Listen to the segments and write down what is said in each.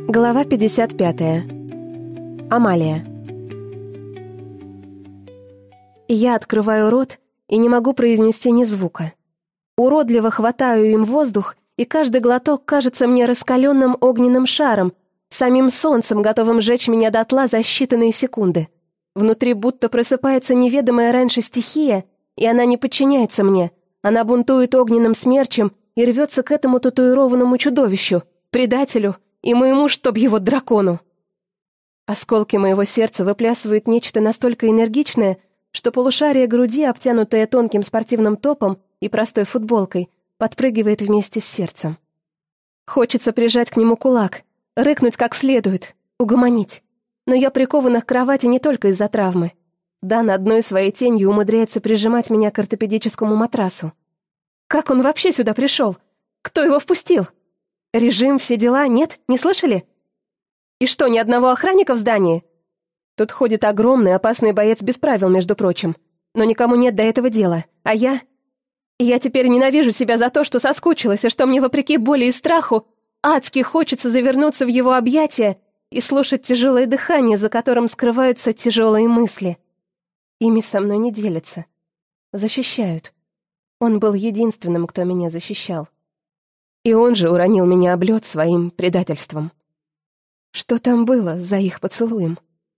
Глава 55. Амалия. Я открываю рот и не могу произнести ни звука. Уродливо хватаю им воздух, и каждый глоток кажется мне раскаленным огненным шаром, самим солнцем, готовым сжечь меня дотла за считанные секунды. Внутри будто просыпается неведомая раньше стихия, и она не подчиняется мне. Она бунтует огненным смерчем и рвется к этому татуированному чудовищу, предателю, и моему, чтоб его, дракону. Осколки моего сердца выплясывают нечто настолько энергичное, что полушарие груди, обтянутое тонким спортивным топом и простой футболкой, подпрыгивает вместе с сердцем. Хочется прижать к нему кулак, рыкнуть как следует, угомонить. Но я прикована к кровати не только из-за травмы. Дан одной своей тенью умудряется прижимать меня к ортопедическому матрасу. Как он вообще сюда пришел? Кто его впустил? Режим, все дела, нет? Не слышали? И что, ни одного охранника в здании? Тут ходит огромный, опасный боец без правил, между прочим. Но никому нет до этого дела. А я... Я теперь ненавижу себя за то, что соскучилась, и что мне, вопреки боли и страху, адски хочется завернуться в его объятия и слушать тяжелое дыхание, за которым скрываются тяжелые мысли. Ими со мной не делятся. Защищают. Он был единственным, кто меня защищал. И он же уронил меня об лед своим предательством. Что там было за их поцелуем?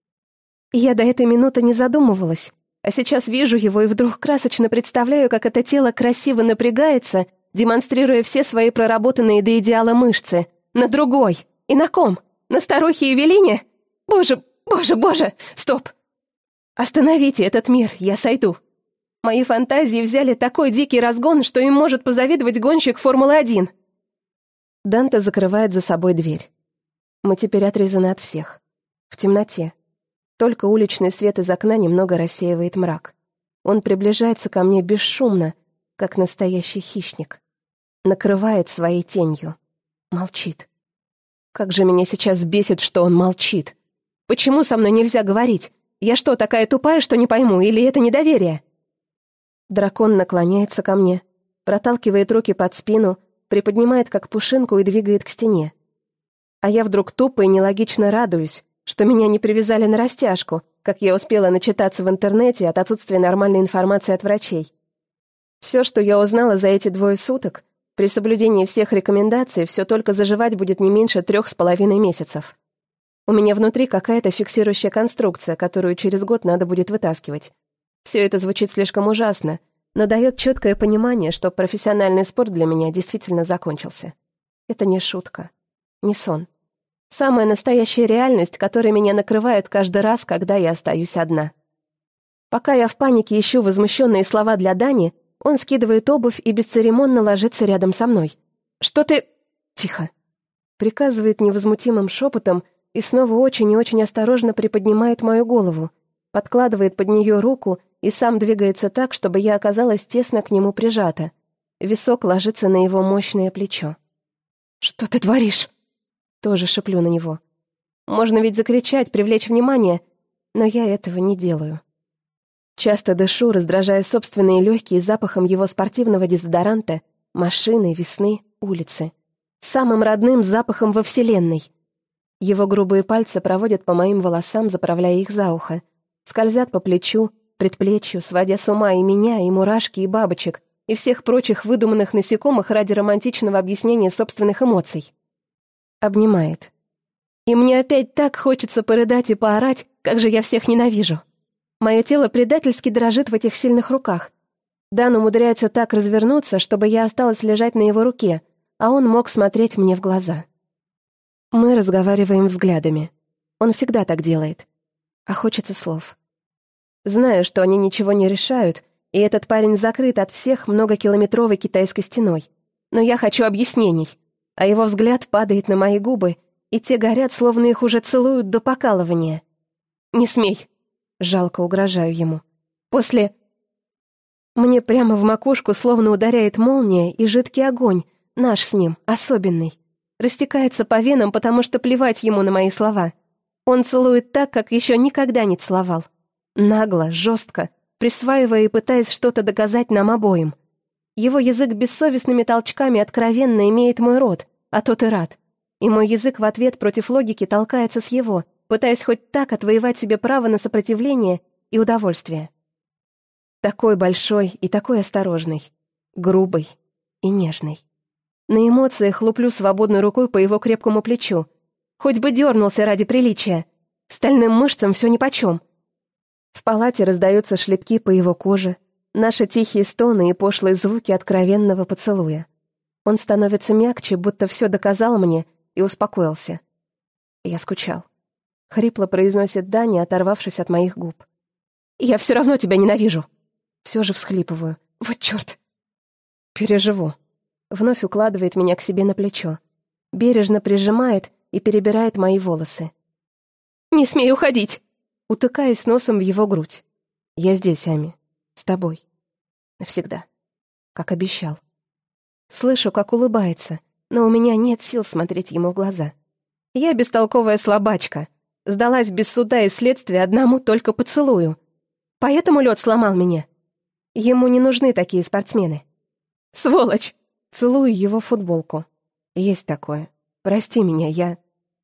Я до этой минуты не задумывалась, а сейчас вижу его и вдруг красочно представляю, как это тело красиво напрягается, демонстрируя все свои проработанные до идеала мышцы. На другой. И на ком? На старухе Евелине? Боже, боже, боже! Стоп! Остановите этот мир, я сойду. Мои фантазии взяли такой дикий разгон, что им может позавидовать гонщик Формулы-1. Данте закрывает за собой дверь. Мы теперь отрезаны от всех. В темноте. Только уличный свет из окна немного рассеивает мрак. Он приближается ко мне бесшумно, как настоящий хищник. Накрывает своей тенью. Молчит. Как же меня сейчас бесит, что он молчит. Почему со мной нельзя говорить? Я что, такая тупая, что не пойму, или это недоверие? Дракон наклоняется ко мне, проталкивает руки под спину, приподнимает как пушинку и двигает к стене. А я вдруг тупо и нелогично радуюсь, что меня не привязали на растяжку, как я успела начитаться в интернете от отсутствия нормальной информации от врачей. Все, что я узнала за эти 2 суток, при соблюдении всех рекомендаций, все только заживать будет не меньше 3,5 месяцев. У меня внутри какая-то фиксирующая конструкция, которую через год надо будет вытаскивать. Все это звучит слишком ужасно, но дает четкое понимание, что профессиональный спорт для меня действительно закончился. Это не шутка, не сон. Самая настоящая реальность, которая меня накрывает каждый раз, когда я остаюсь одна. Пока я в панике ищу возмущенные слова для Дани, он скидывает обувь и бесцеремонно ложится рядом со мной. «Что ты...» «Тихо!» Приказывает невозмутимым шепотом и снова очень и очень осторожно приподнимает мою голову, подкладывает под нее руку и сам двигается так, чтобы я оказалась тесно к нему прижата. Висок ложится на его мощное плечо. «Что ты творишь?» Тоже шеплю на него. Можно ведь закричать, привлечь внимание, но я этого не делаю. Часто дышу, раздражая собственные легкие запахом его спортивного дезодоранта, машины, весны, улицы. Самым родным запахом во вселенной. Его грубые пальцы проводят по моим волосам, заправляя их за ухо. Скользят по плечу, предплечью, сводя с ума и меня, и мурашки, и бабочек, и всех прочих выдуманных насекомых ради романтичного объяснения собственных эмоций. Обнимает. И мне опять так хочется порыдать и поорать, как же я всех ненавижу. Мое тело предательски дрожит в этих сильных руках. Дан умудряется так развернуться, чтобы я осталась лежать на его руке, а он мог смотреть мне в глаза. Мы разговариваем взглядами. Он всегда так делает. А хочется слов. Знаю, что они ничего не решают, и этот парень закрыт от всех многокилометровой китайской стеной. Но я хочу объяснений, а его взгляд падает на мои губы, и те горят, словно их уже целуют до покалывания. «Не смей!» — жалко угрожаю ему. «После...» Мне прямо в макушку словно ударяет молния, и жидкий огонь, наш с ним, особенный, растекается по венам, потому что плевать ему на мои слова. Он целует так, как еще никогда не целовал. Нагло, жестко, присваивая и пытаясь что-то доказать нам обоим. Его язык бессовестными толчками откровенно имеет мой рот, а тот и рад. и мой язык в ответ против логики толкается с его, пытаясь хоть так отвоевать себе право на сопротивление и удовольствие. Такой большой и такой осторожный, грубый и нежный. На эмоциях луплю свободной рукой по его крепкому плечу. Хоть бы дернулся ради приличия. Стальным мышцам все нипочем. В палате раздаются шлепки по его коже, наши тихие стоны и пошлые звуки откровенного поцелуя. Он становится мягче, будто все доказал мне и успокоился. Я скучал. Хрипло произносит Даня, оторвавшись от моих губ. «Я все равно тебя ненавижу!» Все же всхлипываю. «Вот черт!» «Переживу». Вновь укладывает меня к себе на плечо. Бережно прижимает и перебирает мои волосы. «Не смей уходить!» Утыкаясь носом в его грудь. «Я здесь, Ами. С тобой. Навсегда. Как обещал». Слышу, как улыбается, но у меня нет сил смотреть ему в глаза. Я бестолковая слабачка. Сдалась без суда и следствия одному только поцелую. Поэтому лед сломал меня. Ему не нужны такие спортсмены. Сволочь! Целую его футболку. Есть такое. Прости меня, я...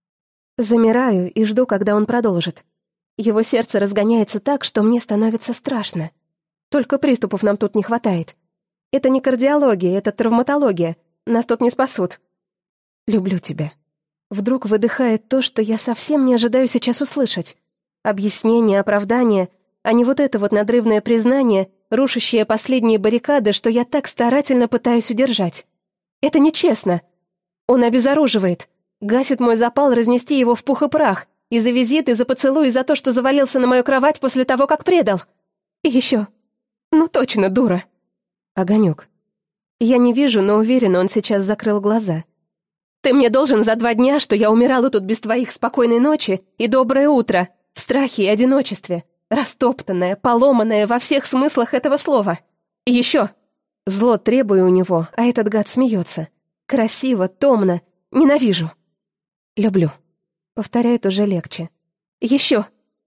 Замираю и жду, когда он продолжит. Его сердце разгоняется так, что мне становится страшно. Только приступов нам тут не хватает. Это не кардиология, это травматология. Нас тут не спасут. Люблю тебя. Вдруг выдыхает то, что я совсем не ожидаю сейчас услышать. Объяснение, оправдание, а не вот это вот надрывное признание, рушащее последние баррикады, что я так старательно пытаюсь удержать. Это нечестно. Он обезоруживает, гасит мой запал разнести его в пух и прах, и за визит, и за поцелуй, и за то, что завалился на мою кровать после того, как предал. И еще. Ну точно, дура. Огонек. Я не вижу, но уверена, он сейчас закрыл глаза. Ты мне должен за 2 дня, что я умирала тут без твоих спокойной ночи и доброе утро, в страхе и одиночестве, растоптанная, поломанная во всех смыслах этого слова. И еще. Зло требую у него, а этот гад смеется. Красиво, томно. Ненавижу. Люблю. Повторяет уже легче. Еще.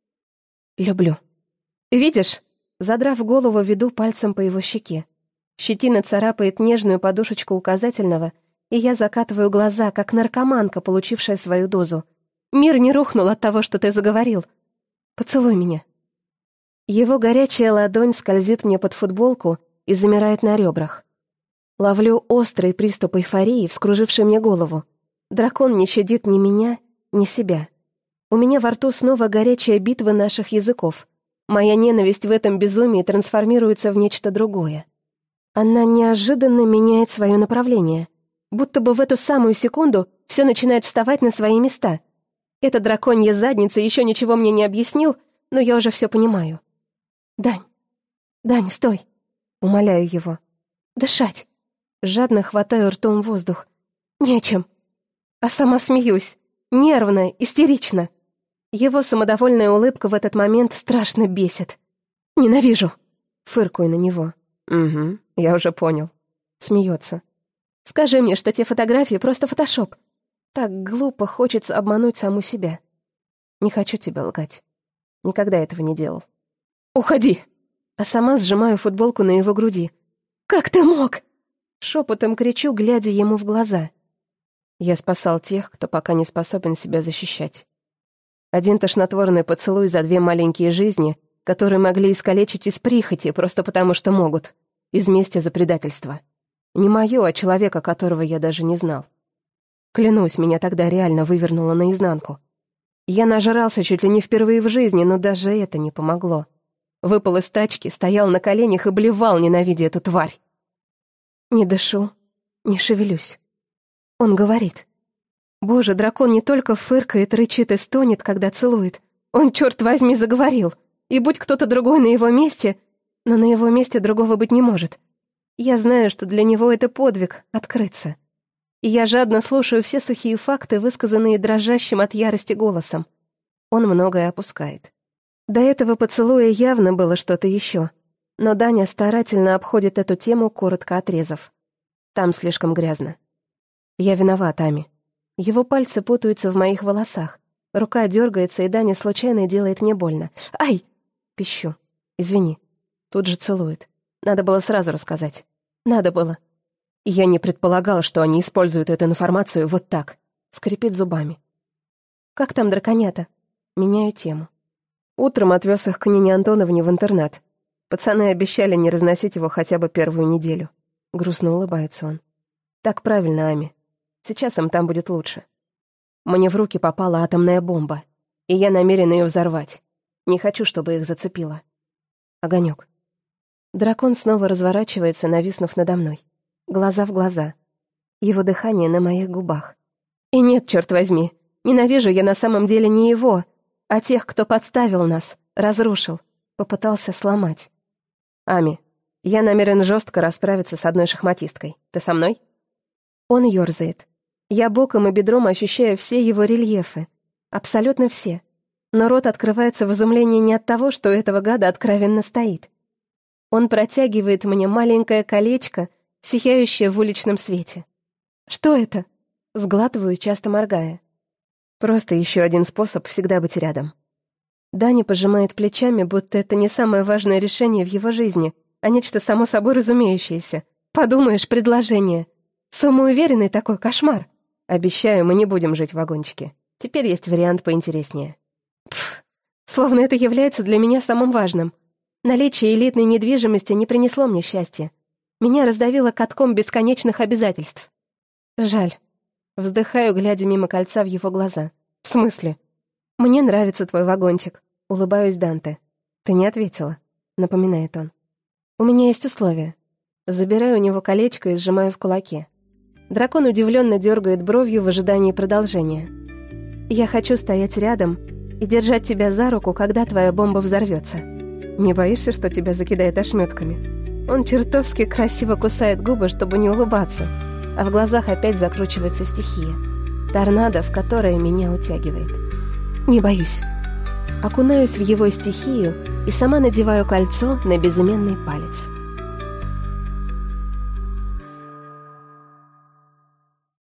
Люблю. Видишь? Задрав голову, веду пальцем по его щеке. Щетина царапает нежную подушечку указательного, и я закатываю глаза, как наркоманка, получившая свою дозу. Мир не рухнул от того, что ты заговорил. Поцелуй меня. Его горячая ладонь скользит мне под футболку и замирает на ребрах. Ловлю острый приступ эйфории, вскруживший мне голову. Дракон не щадит ни меня, ни себя. У меня во рту снова горячая битва наших языков. Моя ненависть в этом безумии трансформируется в нечто другое. Она неожиданно меняет свое направление. Будто бы в эту самую секунду все начинает вставать на свои места. Эта драконья задница еще ничего мне не объяснил, но я уже все понимаю. Дань, стой. Умоляю его. Дышать. Жадно хватаю ртом воздух. Нечем. А сама смеюсь. Нервно, истерично. Его самодовольная улыбка в этот момент страшно бесит. Ненавижу. Фыркаю на него. Угу, я уже понял. Смеется. Скажи мне, что те фотографии просто фотошоп. Так глупо хочется обмануть саму себя. Не хочу тебя лгать. Никогда этого не делал. Уходи! А сама сжимаю футболку на его груди. Как ты мог? Шепотом кричу, глядя ему в глаза. Я спасал тех, кто пока не способен себя защищать. Один тошнотворный поцелуй за 2 маленькие жизни, которые могли искалечить из прихоти, просто потому что могут. Из мести за предательство. Не мое, а человека, которого я даже не знал. Клянусь, меня тогда реально вывернуло наизнанку. Я нажрался чуть ли не впервые в жизни, но даже это не помогло. Выпал из тачки, стоял на коленях и блевал, ненавидя эту тварь. Не дышу, не шевелюсь. Он говорит. Боже, дракон не только фыркает, рычит и стонет, когда целует. Он, черт возьми, заговорил. И будь кто-то другой на его месте, но на его месте другого быть не может. Я знаю, что для него это подвиг — открыться. И я жадно слушаю все сухие факты, высказанные дрожащим от ярости голосом. Он многое опускает. До этого поцелуя явно было что-то еще. Но Даня старательно обходит эту тему, коротко отрезав. Там слишком грязно. Я виноват, Ами. Его пальцы путаются в моих волосах. Рука дергается, и Даня случайно делает мне больно. «Ай!» — пищу. «Извини». Тут же целует. Надо было сразу рассказать. Надо было. Я не предполагала, что они используют эту информацию вот так. Скрипит зубами. «Как там драконята?» Меняю тему. Утром отвез их к Нине Антоновне в интернат. Пацаны обещали не разносить его хотя бы первую неделю. Грустно улыбается он. Так правильно, Ами. Сейчас им там будет лучше. Мне в руки попала атомная бомба, и я намерен ее взорвать. Не хочу, чтобы их зацепило. Огонек. Дракон снова разворачивается, нависнув надо мной. Глаза в глаза. Его дыхание на моих губах. И нет, черт возьми, ненавижу я на самом деле не его, а тех, кто подставил нас, разрушил, попытался сломать. Ами, я намерен жестко расправиться с одной шахматисткой. Ты со мной? Он ерзает. Я боком и бедром ощущаю все его рельефы. Абсолютно все. Но рот открывается в изумлении не от того, что у этого гада откровенно стоит. Он протягивает мне маленькое колечко, сияющее в уличном свете. Что это? Сглатываю, часто моргая. Просто еще один способ всегда быть рядом. Даня пожимает плечами, будто это не самое важное решение в его жизни, а нечто само собой разумеющееся. Подумаешь, предложение. Самоуверенный такой кошмар. Обещаю, мы не будем жить в вагончике. Теперь есть вариант поинтереснее. Пф, словно это является для меня самым важным. Наличие элитной недвижимости не принесло мне счастья. Меня раздавило катком бесконечных обязательств. Жаль. Вздыхаю, глядя мимо кольца в его глаза. В смысле? Мне нравится твой вагончик. Улыбаюсь Данте. Ты не ответила, напоминает он. У меня есть условия. Забираю у него колечко и сжимаю в кулаке. Дракон удивленно дергает бровью в ожидании продолжения. Я хочу стоять рядом и держать тебя за руку, когда твоя бомба взорвется. Не боишься, что тебя закидает ошметками? Он чертовски красиво кусает губы, чтобы не улыбаться, а в глазах опять закручивается стихия. Торнадо, в которое меня утягивает. Не боюсь. Окунаюсь в его стихию и сама надеваю кольцо на безымянный палец.